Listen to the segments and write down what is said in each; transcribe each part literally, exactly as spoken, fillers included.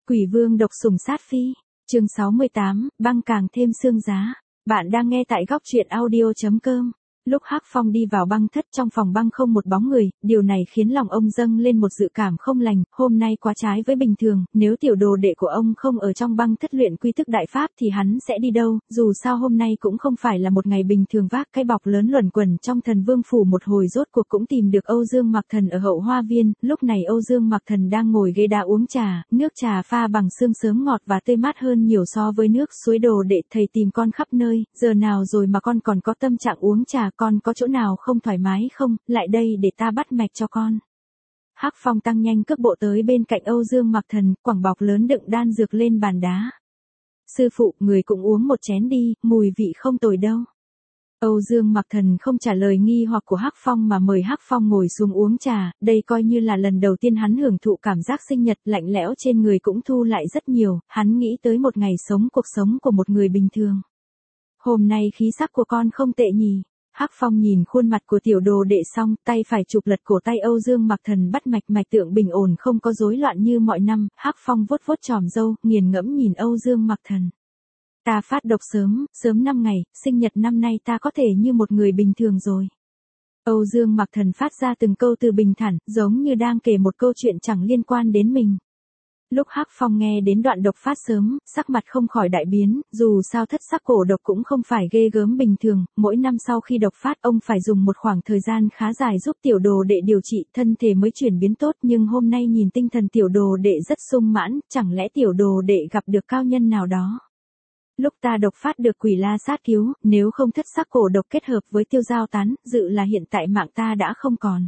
Quỷ vương độc sủng sát phi, chương sáu mươi tám, băng càng thêm xương giá. Bạn đang nghe tại góc truyện audio chấm com. Lúc Hắc Phong đi vào băng thất, trong phòng băng không một bóng người, điều này khiến lòng ông dâng lên một dự cảm không lành, hôm nay quá trái với bình thường, nếu tiểu đồ đệ của ông không ở trong băng thất luyện quy thức đại pháp thì hắn sẽ đi đâu, dù sao hôm nay cũng không phải là một ngày bình thường, vác cái bọc lớn luẩn quẩn trong Thần Vương phủ một hồi rốt cuộc cũng tìm được Âu Dương Mặc Thần ở hậu hoa viên. Lúc này Âu Dương Mặc Thần đang ngồi ghế đá uống trà, nước trà pha bằng sương sớm ngọt và tươi mát hơn nhiều so với nước suối. Đồ đệ thầy tìm con khắp nơi, giờ nào rồi mà con còn có tâm trạng uống trà, con có chỗ nào không thoải mái không, lại đây để ta bắt mạch cho con. Hắc Phong tăng nhanh cước bộ tới bên cạnh Âu Dương Mặc Thần, quẳng bọc lớn đựng đan dược lên bàn đá. Sư phụ, người cũng uống một chén đi, mùi vị không tồi đâu. Âu Dương Mặc Thần không trả lời nghi hoặc của Hắc Phong mà mời Hắc Phong ngồi xuống uống trà, đây coi như là lần đầu tiên hắn hưởng thụ cảm giác sinh nhật, lạnh lẽo trên người cũng thu lại rất nhiều, hắn nghĩ tới một ngày sống cuộc sống của một người bình thường. Hôm nay khí sắc của con không tệ nhỉ. Hắc Phong nhìn khuôn mặt của tiểu đồ đệ xong, tay phải chụp lật cổ tay Âu Dương Mặc Thần bắt mạch, mạch tượng bình ổn không có rối loạn như mọi năm. Hắc Phong vuốt vuốt chòm râu, nghiền ngẫm nhìn Âu Dương Mặc Thần. Ta phát độc sớm, sớm năm ngày, sinh nhật năm nay ta có thể như một người bình thường rồi. Âu Dương Mặc Thần phát ra từng câu từ bình thản, giống như đang kể một câu chuyện chẳng liên quan đến mình. Lúc Hắc Phong nghe đến đoạn độc phát sớm, sắc mặt không khỏi đại biến, dù sao thất sắc cổ độc cũng không phải ghê gớm bình thường, mỗi năm sau khi độc phát ông phải dùng một khoảng thời gian khá dài giúp tiểu đồ đệ điều trị, thân thể mới chuyển biến tốt, nhưng hôm nay nhìn tinh thần tiểu đồ đệ rất sung mãn, chẳng lẽ tiểu đồ đệ gặp được cao nhân nào đó. Lúc ta độc phát được quỷ la sát cứu, nếu không thất sắc cổ độc kết hợp với tiêu giao tán, dự là hiện tại mạng ta đã không còn.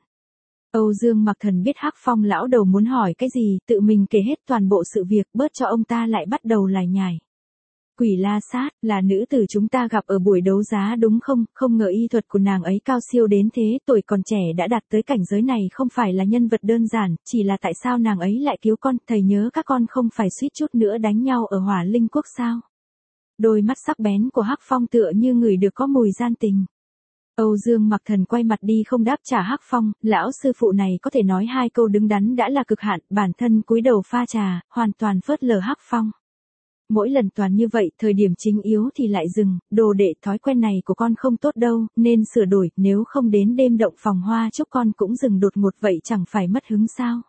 Âu Dương Mặc Thần biết Hắc Phong lão đầu muốn hỏi cái gì, tự mình kể hết toàn bộ sự việc, bớt cho ông ta lại bắt đầu lải nhải. Quỷ la sát, là nữ tử chúng ta gặp ở buổi đấu giá đúng không, không ngờ y thuật của nàng ấy cao siêu đến thế, tuổi còn trẻ đã đạt tới cảnh giới này không phải là nhân vật đơn giản, chỉ là tại sao nàng ấy lại cứu con, thầy nhớ các con không phải suýt chút nữa đánh nhau ở Hỏa Linh Quốc sao. Đôi mắt sắc bén của Hắc Phong tựa như người được có mùi gian tình. Âu Dương Mặc Thần quay mặt đi không đáp trả Hắc Phong, lão sư phụ này có thể nói hai câu đứng đắn đã là cực hạn, bản thân cúi đầu pha trà, hoàn toàn phớt lờ Hắc Phong. Mỗi lần toàn như vậy, thời điểm chính yếu thì lại dừng, đồ đệ thói quen này của con không tốt đâu, nên sửa đổi, nếu không đến đêm động phòng hoa chúc con cũng dừng đột ngột vậy chẳng phải mất hứng sao.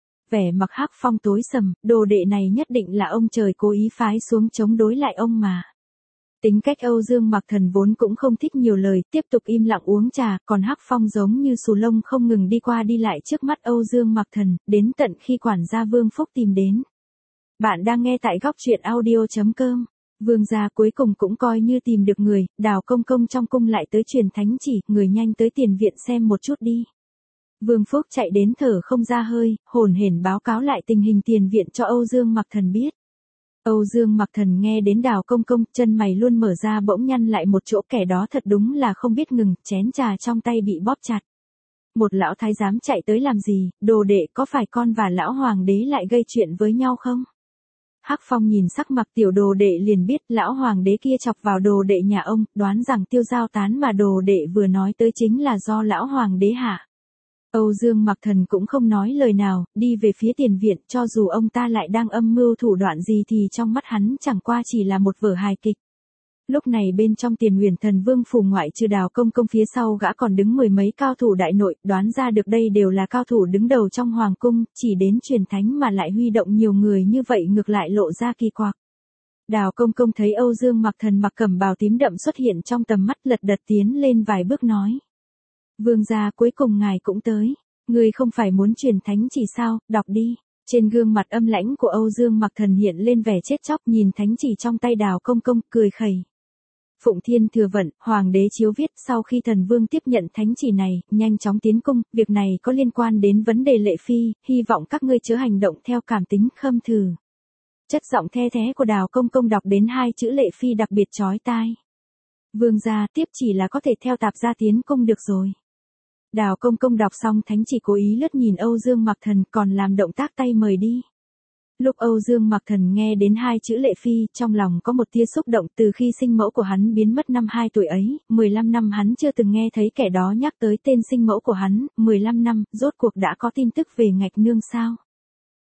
Vẻ mặt Hắc Phong tối sầm, đồ đệ này nhất định là ông trời cố ý phái xuống chống đối lại ông mà. Tính cách Âu Dương Mặc Thần vốn cũng không thích nhiều lời, tiếp tục im lặng uống trà, còn Hắc Phong giống như sù lông không ngừng đi qua đi lại trước mắt Âu Dương Mặc Thần, đến tận khi quản gia Vương Phúc tìm đến. Bạn đang nghe tại góc truyện audio chấm com. Vương gia cuối cùng cũng coi như tìm được người, Đào công công trong cung lại tới truyền thánh chỉ, người nhanh tới tiền viện xem một chút đi. Vương Phúc chạy đến thở không ra hơi, hồn hển báo cáo lại tình hình tiền viện cho Âu Dương Mặc Thần biết. Âu Dương Mặc Thần nghe đến Đào công công, chân mày luôn mở ra bỗng nhăn lại một chỗ, kẻ đó thật đúng là không biết ngừng, chén trà trong tay bị bóp chặt. Một lão thái giám chạy tới làm gì, đồ đệ có phải con và lão hoàng đế lại gây chuyện với nhau không? Hắc Phong nhìn sắc mặt tiểu đồ đệ liền biết lão hoàng đế kia chọc vào đồ đệ nhà ông, đoán rằng tiêu giao tán mà đồ đệ vừa nói tới chính là do lão hoàng đế hạ. Âu Dương Mặc Thần cũng không nói lời nào, đi về phía tiền viện, cho dù ông ta lại đang âm mưu thủ đoạn gì thì trong mắt hắn chẳng qua chỉ là một vở hài kịch. Lúc này bên trong Tiền Huyền Thần Vương phủ ngoại trừ Đào công công phía sau gã còn đứng mười mấy cao thủ đại nội, đoán ra được đây đều là cao thủ đứng đầu trong hoàng cung, chỉ đến truyền thánh mà lại huy động nhiều người như vậy ngược lại lộ ra kỳ quặc. Đào công công thấy Âu Dương Mặc Thần mặc cẩm bào tím đậm xuất hiện trong tầm mắt, lật đật tiến lên vài bước nói. Vương gia cuối cùng ngài cũng tới, người không phải muốn truyền thánh chỉ sao, đọc đi. Trên gương mặt âm lãnh của Âu Dương Mặc Thần hiện lên vẻ chết chóc, nhìn thánh chỉ trong tay Đào công công, cười khẩy. Phụng Thiên thừa vận, hoàng đế chiếu viết, sau khi thần vương tiếp nhận thánh chỉ này, nhanh chóng tiến cung, việc này có liên quan đến vấn đề lệ phi, hy vọng các ngươi chớ hành động theo cảm tính, khâm thử. Chất giọng the thé của Đào công công đọc đến hai chữ lệ phi đặc biệt chói tai. Vương gia tiếp chỉ là có thể theo tạp gia tiến cung được rồi. Đào công công đọc xong thánh chỉ cố ý lướt nhìn Âu Dương Mặc Thần, còn làm động tác tay mời đi. Lúc Âu Dương Mặc Thần nghe đến hai chữ lệ phi, trong lòng có một tia xúc động, từ khi sinh mẫu của hắn biến mất năm hai tuổi ấy, mười lăm năm hắn chưa từng nghe thấy kẻ đó nhắc tới tên sinh mẫu của hắn, mười lăm năm, rốt cuộc đã có tin tức về Ngạch Nương sao?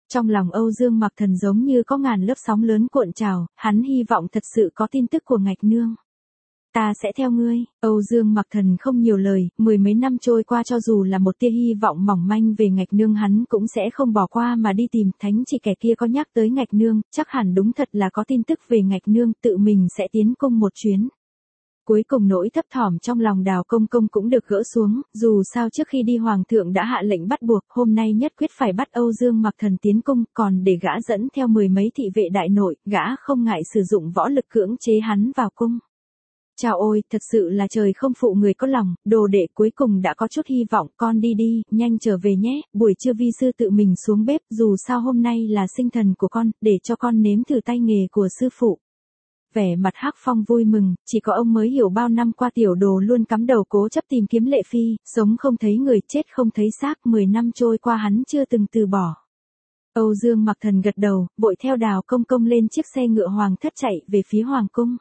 Trong lòng Âu Dương Mặc Thần giống như có ngàn lớp sóng lớn cuộn trào, hắn hy vọng thật sự có tin tức của Ngạch Nương. Ta sẽ theo ngươi, Âu Dương Mặc Thần không nhiều lời, mười mấy năm trôi qua cho dù là một tia hy vọng mỏng manh về Ngạch Nương hắn cũng sẽ không bỏ qua mà đi tìm. Thánh chỉ kẻ kia có nhắc tới Ngạch Nương, chắc hẳn đúng thật là có tin tức về Ngạch Nương, tự mình sẽ tiến cung một chuyến. Cuối cùng nỗi thấp thỏm trong lòng Đào Công Công cũng được gỡ xuống, dù sao trước khi đi Hoàng thượng đã hạ lệnh bắt buộc, hôm nay nhất quyết phải bắt Âu Dương Mặc Thần tiến cung, còn để gã dẫn theo mười mấy thị vệ đại nội, gã không ngại sử dụng võ lực cưỡng chế hắn vào cung. Chào ôi, thật sự là trời không phụ người có lòng, đồ đệ cuối cùng đã có chút hy vọng, con đi đi, nhanh trở về nhé, buổi trưa vi sư tự mình xuống bếp, dù sao hôm nay là sinh thần của con, để cho con nếm thử tay nghề của sư phụ. Vẻ mặt Hắc Phong vui mừng, chỉ có ông mới hiểu bao năm qua tiểu đồ luôn cắm đầu cố chấp tìm kiếm Lệ Phi, sống không thấy người chết không thấy xác, mười năm trôi qua hắn chưa từng từ bỏ. Âu Dương Mặc Thần gật đầu, vội theo Đào Công Công lên chiếc xe ngựa hoàng thất chạy về phía hoàng cung.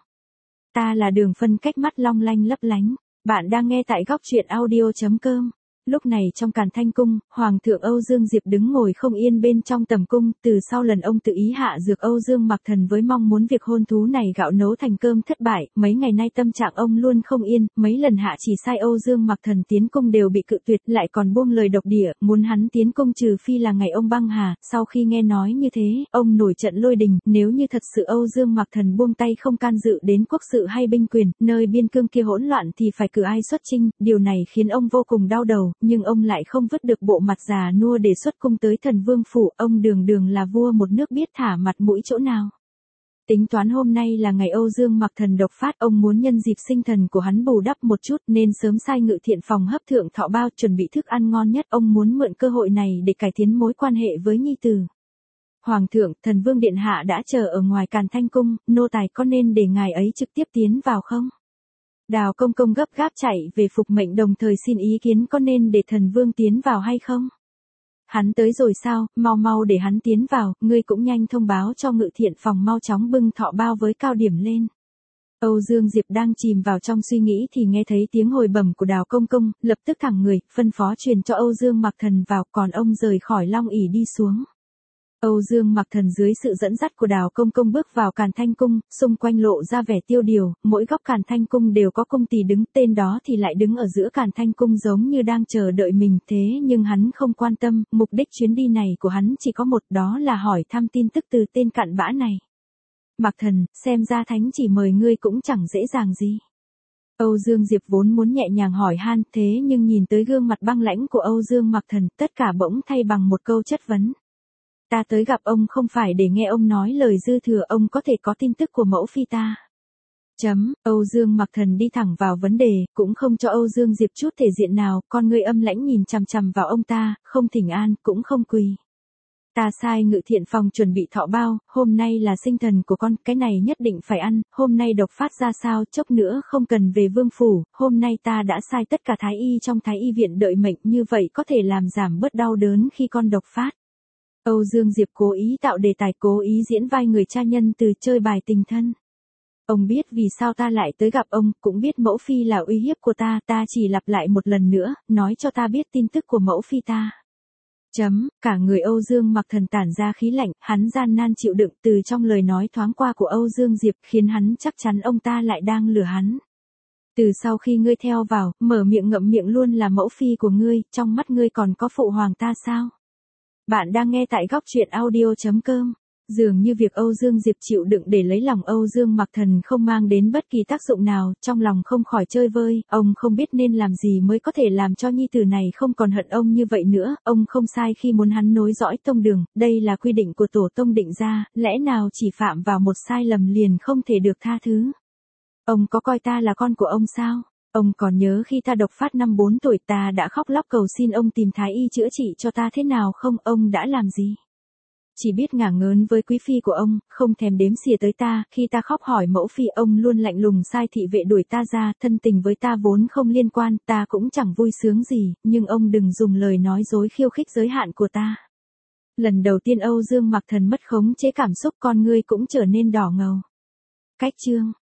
Ta là Đường Phân, cách mắt long lanh lấp lánh. Bạn đang nghe tại góc truyện audio chấm com. Lúc này trong Càn Thanh cung, Hoàng thượng Âu Dương Diệp đứng ngồi không yên bên trong tầm cung, từ sau lần ông tự ý hạ dược Âu Dương Mặc Thần với mong muốn việc hôn thú này gạo nấu thành cơm thất bại, mấy ngày nay tâm trạng ông luôn không yên, mấy lần hạ chỉ sai Âu Dương Mặc Thần tiến cung đều bị cự tuyệt, lại còn buông lời độc địa, muốn hắn tiến cung trừ phi là ngày ông băng hà. Sau khi nghe nói như thế, ông nổi trận lôi đình, nếu như thật sự Âu Dương Mặc Thần buông tay không can dự đến quốc sự hay binh quyền, nơi biên cương kia hỗn loạn thì phải cử ai xuất chinh, điều này khiến ông vô cùng đau đầu. Nhưng ông lại không vứt được bộ mặt già nua để xuất cung tới Thần Vương phủ, ông đường đường là vua một nước biết thả mặt mũi chỗ nào. Tính toán hôm nay là ngày Âu Dương Mặc Thần độc phát, ông muốn nhân dịp sinh thần của hắn bù đắp một chút nên sớm sai ngự thiện phòng hấp thượng thọ bao chuẩn bị thức ăn ngon nhất, ông muốn mượn cơ hội này để cải tiến mối quan hệ với nhi tử. Hoàng thượng, Thần Vương điện hạ đã chờ ở ngoài Càn Thanh cung, nô tài có nên để ngài ấy trực tiếp tiến vào không? Đào Công Công gấp gáp chạy về phục mệnh, đồng thời xin ý kiến có nên để Thần Vương tiến vào hay không. Hắn tới rồi sao, mau mau để hắn tiến vào, ngươi cũng nhanh thông báo cho ngự thiện phòng mau chóng bưng thọ bao với cao điểm lên. Âu Dương Diệp đang chìm vào trong suy nghĩ thì nghe thấy tiếng hồi bẩm của Đào Công Công, lập tức thẳng người, phân phó truyền cho Âu Dương Mặc Thần vào, còn ông rời khỏi Long ỷ đi xuống. Âu Dương Mặc Thần dưới sự dẫn dắt của Đào Công Công bước vào Càn Thanh cung, xung quanh lộ ra vẻ tiêu điều, mỗi góc Càn Thanh cung đều có cung tỳ đứng, tên đó thì lại đứng ở giữa Càn Thanh cung giống như đang chờ đợi mình, thế nhưng hắn không quan tâm, mục đích chuyến đi này của hắn chỉ có một, đó là hỏi thăm tin tức từ tên cặn bã này. Mặc Thần, xem ra thánh chỉ mời ngươi cũng chẳng dễ dàng gì. Âu Dương Diệp vốn muốn nhẹ nhàng hỏi han, thế nhưng nhìn tới gương mặt băng lãnh của Âu Dương Mặc Thần, tất cả bỗng thay bằng một câu chất vấn. Ta tới gặp ông không phải để nghe ông nói lời dư thừa, ông có thể có tin tức của mẫu phi ta. Chấm, Âu Dương Mặc Thần đi thẳng vào vấn đề, cũng không cho Âu Dương Diệp chút thể diện nào, con ngươi âm lãnh nhìn chằm chằm vào ông ta, không thỉnh an, cũng không quỳ. Ta sai ngự thiện phòng chuẩn bị thọ bao, hôm nay là sinh thần của con, cái này nhất định phải ăn, hôm nay độc phát ra sao, chốc nữa không cần về vương phủ, hôm nay ta đã sai tất cả thái y trong thái y viện đợi mệnh, như vậy có thể làm giảm bớt đau đớn khi con độc phát. Âu Dương Diệp cố ý tạo đề tài, cố ý diễn vai người cha nhân từ, chơi bài tình thân. Ông biết vì sao ta lại tới gặp ông, cũng biết mẫu phi là uy hiếp của ta, ta chỉ lặp lại một lần nữa, nói cho ta biết tin tức của mẫu phi ta. Chấm, cả người Âu Dương Mặc Thần tản ra khí lạnh, hắn gian nan chịu đựng, từ trong lời nói thoáng qua của Âu Dương Diệp khiến hắn chắc chắn ông ta lại đang lừa hắn. Từ sau khi ngươi theo vào, mở miệng ngậm miệng luôn là mẫu phi của ngươi, trong mắt ngươi còn có phụ hoàng ta sao? Bạn đang nghe tại góc truyện audio chấm com. Dường như việc Âu Dương Diệp chịu đựng để lấy lòng Âu Dương Mặc Thần không mang đến bất kỳ tác dụng nào, trong lòng không khỏi chơi vơi, ông không biết nên làm gì mới có thể làm cho nhi tử này không còn hận ông như vậy nữa, ông không sai khi muốn hắn nối dõi tông đường, đây là quy định của tổ tông định ra, lẽ nào chỉ phạm vào một sai lầm liền không thể được tha thứ. Ông có coi ta là con của ông sao? Ông còn nhớ khi ta độc phát năm bốn tuổi ta đã khóc lóc cầu xin ông tìm thái y chữa trị cho ta thế nào không, ông đã làm gì? Chỉ biết ngả ngớn với quý phi của ông, không thèm đếm xỉa tới ta, khi ta khóc hỏi mẫu phi ông luôn lạnh lùng sai thị vệ đuổi ta ra, thân tình với ta vốn không liên quan, ta cũng chẳng vui sướng gì, nhưng ông đừng dùng lời nói dối khiêu khích giới hạn của ta. Lần đầu tiên Âu Dương Mặc Thần mất khống chế cảm xúc, con ngươi cũng trở nên đỏ ngầu. Cách chương